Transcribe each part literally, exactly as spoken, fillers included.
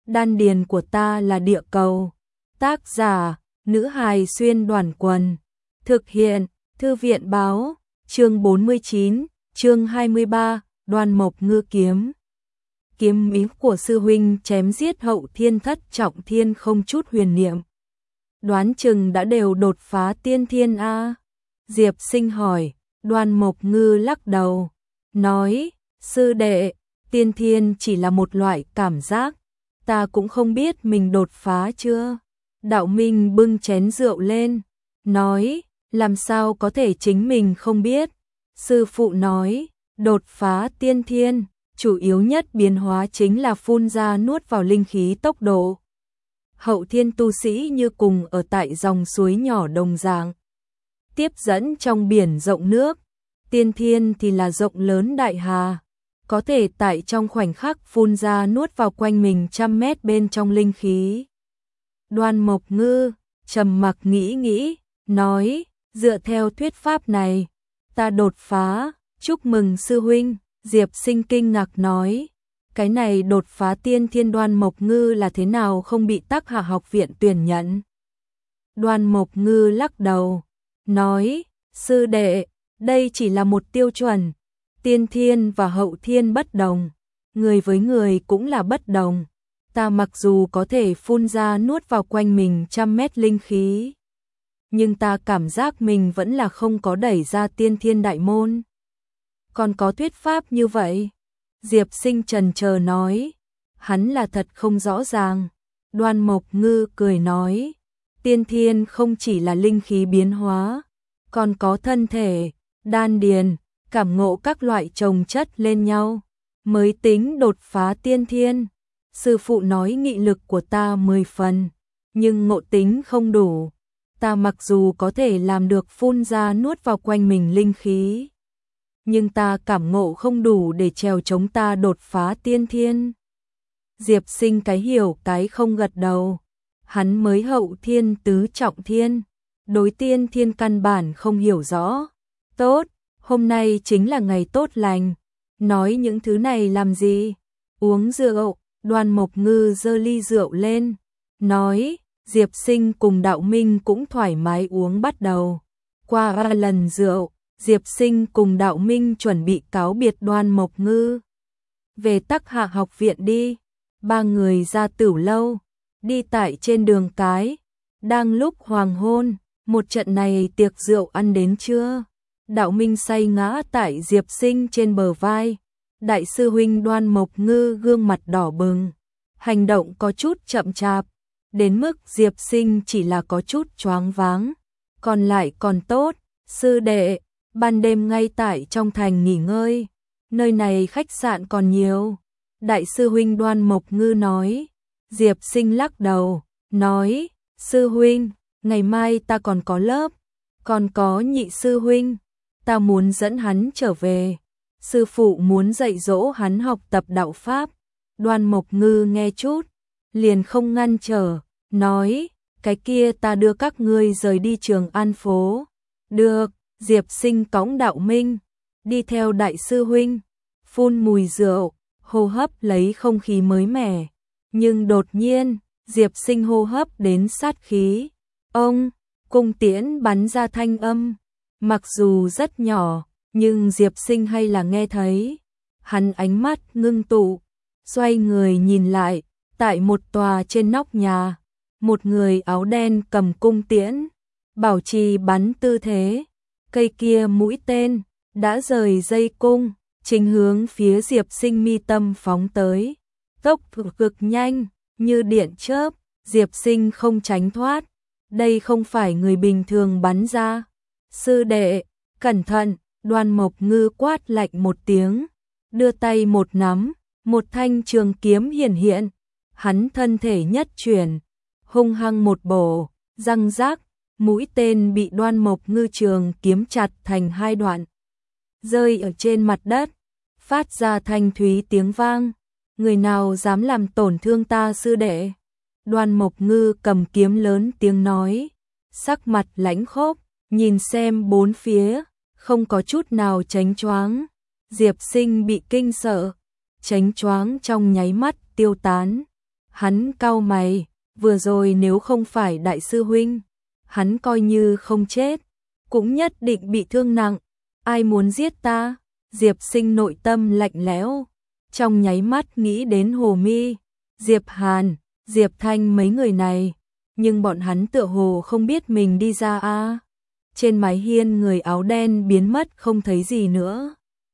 đan điền của ta là địa cầu. Tác giả, nữ hài xuyên đoàn quần. Thực hiện, thư viện báo, chương bốn mươi chín, chương hai mươi ba, Đoan Mộc Ngư kiếm. Kiếm ý của sư huynh chém giết Hậu Thiên thất trọng thiên không chút huyền niệm. Đoán chừng đã đều đột phá tiên thiên a. Diệp Sinh hỏi, Đoan Mộc Ngư lắc đầu, nói, sư đệ, tiên thiên chỉ là một loại cảm giác, ta cũng không biết mình đột phá chưa. Đạo Minh bưng chén rượu lên, nói, làm sao có thể chính mình không biết. Sư phụ nói, đột phá tiên thiên, chủ yếu nhất biến hóa chính là phun ra nuốt vào linh khí tốc độ. Hậu thiên tu sĩ như cùng ở tại dòng suối nhỏ đồng dạng, tiếp dẫn trong biển rộng nước, tiên thiên thì là rộng lớn đại hà, có thể tại trong khoảnh khắc phun ra nuốt vào quanh mình trăm mét bên trong linh khí. Đoan Mộc Ngư trầm mặc nghĩ nghĩ, nói, dựa theo thuyết pháp này, ta đột phá, chúc mừng sư huynh. Diệp Sinh kinh ngạc nói, cái này đột phá tiên thiên Đoan Mộc Ngư là thế nào không bị Tắc Hạ học viện tuyển nhận. Đoan Mộc Ngư lắc đầu, nói, sư đệ, đây chỉ là một tiêu chuẩn, tiên thiên và hậu thiên bất đồng, người với người cũng là bất đồng. Ta mặc dù có thể phun ra nuốt vào quanh mình trăm mét linh khí, nhưng ta cảm giác mình vẫn là không có đẩy ra tiên thiên đại môn. Còn có thuyết pháp như vậy? Diệp Sinh trần chờ nói, hắn là thật không rõ ràng. Đoan Mộc Ngư cười nói, tiên thiên không chỉ là linh khí biến hóa, còn có thân thể, đan điền, cảm ngộ các loại chồng chất lên nhau, mới tính đột phá tiên thiên. Sư phụ nói nghị lực của ta mười phần, nhưng ngộ tính không đủ. Ta mặc dù có thể làm được phun ra nuốt vào quanh mình linh khí, nhưng ta cảm ngộ không đủ để trèo chống ta đột phá tiên thiên. Diệp Sinh cái hiểu cái không gật đầu. Hắn mới hậu thiên tứ trọng thiên, đối tiên thiên căn bản không hiểu rõ. Tốt, hôm nay chính là ngày tốt lành, nói những thứ này làm gì? Uống rượu. Đoan Mộc Ngư giơ ly rượu lên, nói, Diệp Sinh cùng Đạo Minh cũng thoải mái uống bắt đầu. Qua ba lần rượu, Diệp Sinh cùng Đạo Minh chuẩn bị cáo biệt Đoan Mộc Ngư. Về Tắc Hạ học viện đi. Ba người ra Tửu lâu, đi tại trên đường cái. Đang lúc hoàng hôn, một trận này tiệc rượu ăn đến trưa. Đạo Minh say ngã tại Diệp Sinh trên bờ vai. Đại sư huynh Đoan Mộc Ngư gương mặt đỏ bừng, hành động có chút chậm chạp, đến mức Diệp Sinh chỉ là có chút choáng váng. Còn lại còn tốt, sư đệ, ban đêm ngay tại trong thành nghỉ ngơi, nơi này khách sạn còn nhiều. Đại sư huynh Đoan Mộc Ngư nói. Diệp Sinh lắc đầu, nói, sư huynh, ngày mai ta còn có lớp, còn có nhị sư huynh, ta muốn dẫn hắn trở về. Sư phụ muốn dạy dỗ hắn học tập đạo pháp. Đoan Mộc Ngư nghe chút, liền không ngăn trở, nói, cái kia ta đưa các ngươi rời đi Trường An phố. Được. Diệp Sinh cõng Đạo Minh, đi theo đại sư huynh, phun mùi rượu, hô hấp lấy không khí mới mẻ. Nhưng đột nhiên, Diệp Sinh hô hấp đến sát khí. Ông, cung tiễn bắn ra thanh âm, mặc dù rất nhỏ, nhưng Diệp Sinh hay là nghe thấy. Hắn ánh mắt ngưng tụ, xoay người nhìn lại, tại một tòa trên nóc nhà, một người áo đen cầm cung tiễn, bảo trì bắn tư thế. Cây kia mũi tên đã rời dây cung, chính hướng phía Diệp Sinh mi tâm phóng tới. Tốc độ cực nhanh, như điện chớp, Diệp Sinh không tránh thoát. Đây không phải người bình thường bắn ra. Sư đệ, cẩn thận. Đoan Mộc Ngư quát lạnh một tiếng, đưa tay một nắm, một thanh trường kiếm hiển hiện. Hắn thân thể nhất chuyển, hung hăng một bổ, răng rác, mũi tên bị Đoan Mộc Ngư trường kiếm chặt thành hai đoạn, rơi ở trên mặt đất, phát ra thanh thúy tiếng vang. Người nào dám làm tổn thương ta sư đệ? Đoan Mộc Ngư cầm kiếm lớn tiếng nói, sắc mặt lãnh khốc, nhìn xem bốn phía, không có chút nào tránh choáng. Diệp Sinh bị kinh sợ, tránh choáng trong nháy mắt tiêu tán. Hắn cau mày, vừa rồi nếu không phải đại sư huynh, hắn coi như không chết, cũng nhất định bị thương nặng. Ai muốn giết ta? Diệp Sinh nội tâm lạnh lẽo, trong nháy mắt nghĩ đến Hồ Mi, Diệp Hàn, Diệp Thanh mấy người này, nhưng bọn hắn tựa hồ không biết mình đi ra a. Trên mái hiên người áo đen biến mất không thấy gì nữa,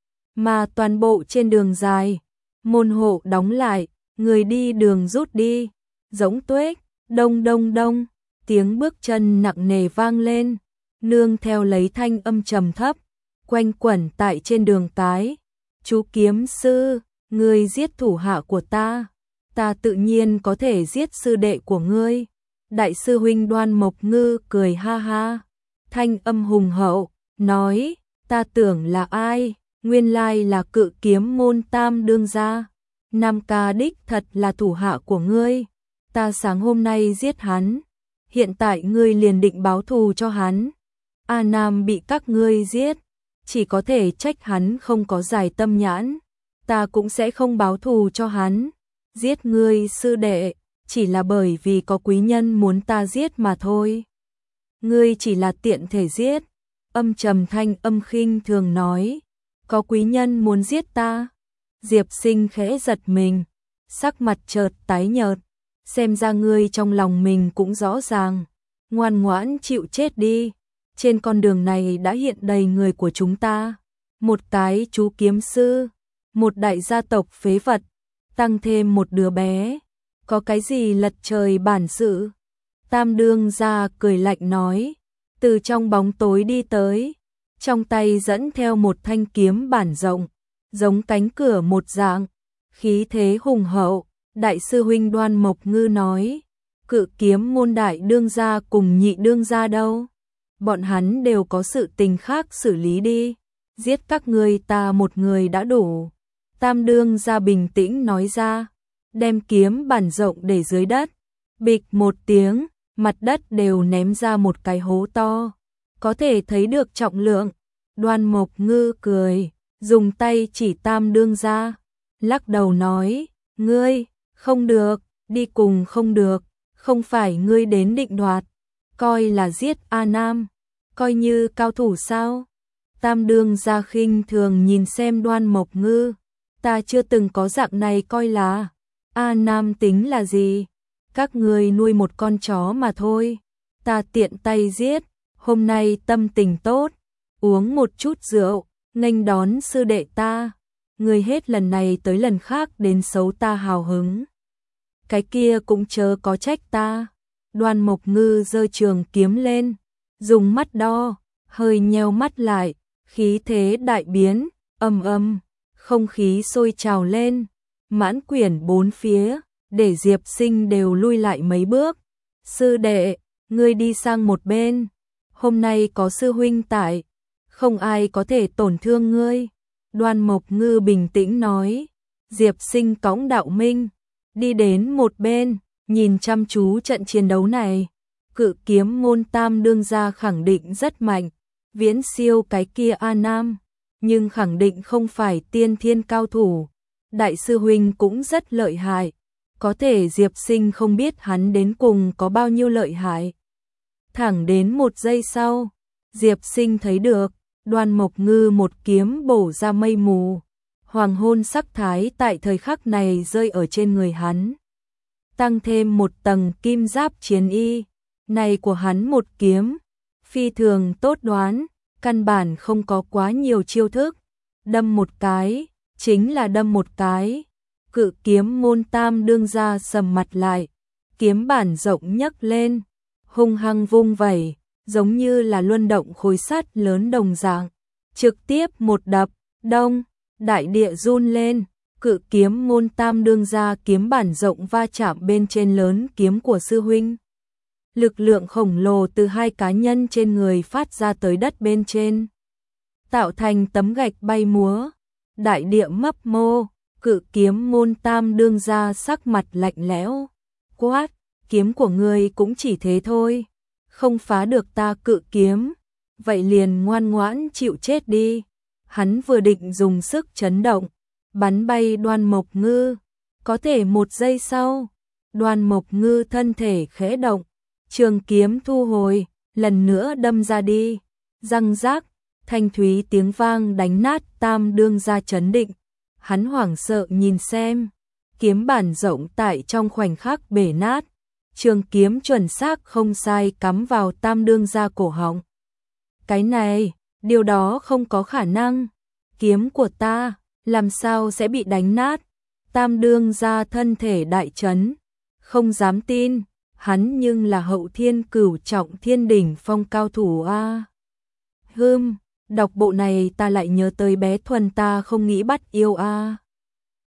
mà toàn bộ trên đường dài, môn hộ đóng lại, người đi đường rút đi, giống tuếch, đông đông đông, tiếng bước chân nặng nề vang lên, nương theo lấy thanh âm trầm thấp, quanh quẩn tại trên đường cái. Chú kiếm sư, ngươi giết thủ hạ của ta, ta tự nhiên có thể giết sư đệ của ngươi. Đại sư huynh Đoan Mộc Ngư cười ha ha, thanh âm hùng hậu, nói, ta tưởng là ai, nguyên lai là Cự Kiếm môn Tam đương gia. Nam ca đích thật là thủ hạ của ngươi, ta sáng hôm nay giết hắn, hiện tại ngươi liền định báo thù cho hắn. A Nam bị các ngươi giết, chỉ có thể trách hắn không có dài tâm nhãn, ta cũng sẽ không báo thù cho hắn. Giết ngươi sư đệ, chỉ là bởi vì có quý nhân muốn ta giết mà thôi. Ngươi chỉ là tiện thể giết. Âm trầm thanh âm khinh thường nói, có quý nhân muốn giết ta. Diệp Sinh khẽ giật mình, sắc mặt chợt tái nhợt, xem ra ngươi trong lòng mình cũng rõ ràng, ngoan ngoãn chịu chết đi. Trên con đường này đã hiện đầy người của chúng ta, một cái chú kiếm sư, một đại gia tộc phế vật, tăng thêm một đứa bé, có cái gì lật trời bản sự. Tam đương gia cười lạnh nói, từ trong bóng tối đi tới, trong tay dẫn theo một thanh kiếm bản rộng, giống cánh cửa một dạng, khí thế hùng hậu. Đại sư huynh Đoan Mộc Ngư nói, Cự Kiếm môn đại đương gia cùng nhị đương gia đâu? Bọn hắn đều có sự tình khác xử lý đi, giết các ngươi ta một người đã đủ. Tam đương gia bình tĩnh nói ra, đem kiếm bản rộng để dưới đất, bịch một tiếng, mặt đất đều ném ra một cái hố to, có thể thấy được trọng lượng. Đoan Mộc Ngư cười, dùng tay chỉ Tam đương gia, lắc đầu nói, ngươi, không được, đi cùng không được, không phải ngươi đến định đoạt, coi là giết A Nam, coi như cao thủ sao? Tam đương gia khinh thường nhìn xem Đoan Mộc Ngư, ta chưa từng có dạng này coi là, A Nam tính là gì? Các ngươi nuôi một con chó mà thôi, ta tiện tay giết, hôm nay tâm tình tốt, uống một chút rượu, nghênh đón sư đệ ta, ngươi hết lần này tới lần khác đến xấu ta hào hứng. Cái kia cũng chớ có trách ta. Đoan Mộc Ngư giơ trường kiếm lên, dùng mắt đo, hơi nheo mắt lại, khí thế đại biến, ầm ầm, không khí sôi trào lên, mãn quyển bốn phía, để Diệp Sinh đều lui lại mấy bước. Sư đệ, ngươi đi sang một bên, hôm nay có sư huynh tại, không ai có thể tổn thương ngươi. Đoan Mộc Ngư bình tĩnh nói. Diệp Sinh cõng Đạo Minh, đi đến một bên, nhìn chăm chú trận chiến đấu này. Cự Kiếm môn Tam đương gia khẳng định rất mạnh, viễn siêu cái kia A Nam, nhưng khẳng định không phải tiên thiên cao thủ. Đại sư huynh cũng rất lợi hại, có thể Diệp Sinh không biết hắn đến cùng có bao nhiêu lợi hại. Thẳng đến một giây sau, Diệp Sinh thấy được, Đoan Mộc Ngư một kiếm bổ ra mây mù, hoàng hôn sắc thái tại thời khắc này rơi ở trên người hắn, tăng thêm một tầng kim giáp chiến y, này của hắn một kiếm, phi thường tốt đoán, căn bản không có quá nhiều chiêu thức, đâm một cái, chính là đâm một cái. Cự Kiếm môn Tam đương gia sầm mặt lại, kiếm bản rộng nhấc lên, hung hăng vung vẩy, giống như là luân động khối sắt lớn đồng dạng, trực tiếp một đập, đông, đại địa run lên. Cự Kiếm môn Tam đương gia kiếm bản rộng va chạm bên trên lớn kiếm của sư huynh. Lực lượng khổng lồ từ hai cá nhân trên người phát ra tới đất bên trên, tạo thành tấm gạch bay múa, đại địa mấp mô. Cự Kiếm môn Tam đương gia sắc mặt lạnh lẽo, quát, kiếm của ngươi cũng chỉ thế thôi, không phá được ta cự kiếm, vậy liền ngoan ngoãn chịu chết đi. Hắn vừa định dùng sức chấn động, bắn bay Đoan Mộc Ngư, có thể một giây sau, Đoan Mộc Ngư thân thể khẽ động, trường kiếm thu hồi, lần nữa đâm ra đi. Răng rác, thanh thúy tiếng vang đánh nát tam đương gia chấn định. Hắn hoảng sợ nhìn xem, kiếm bản rộng tại trong khoảnh khắc bể nát. Trường kiếm chuẩn xác không sai cắm vào tam đương gia cổ họng. Cái này, điều đó không có khả năng. Kiếm của ta, làm sao sẽ bị đánh nát? Tam đương gia thân thể đại chấn, không dám tin, hắn nhưng là hậu thiên cửu trọng thiên đỉnh phong cao thủ a. Hừm, đọc bộ này ta lại nhớ tới bé Thuần ta không nghĩ bắt yêu a.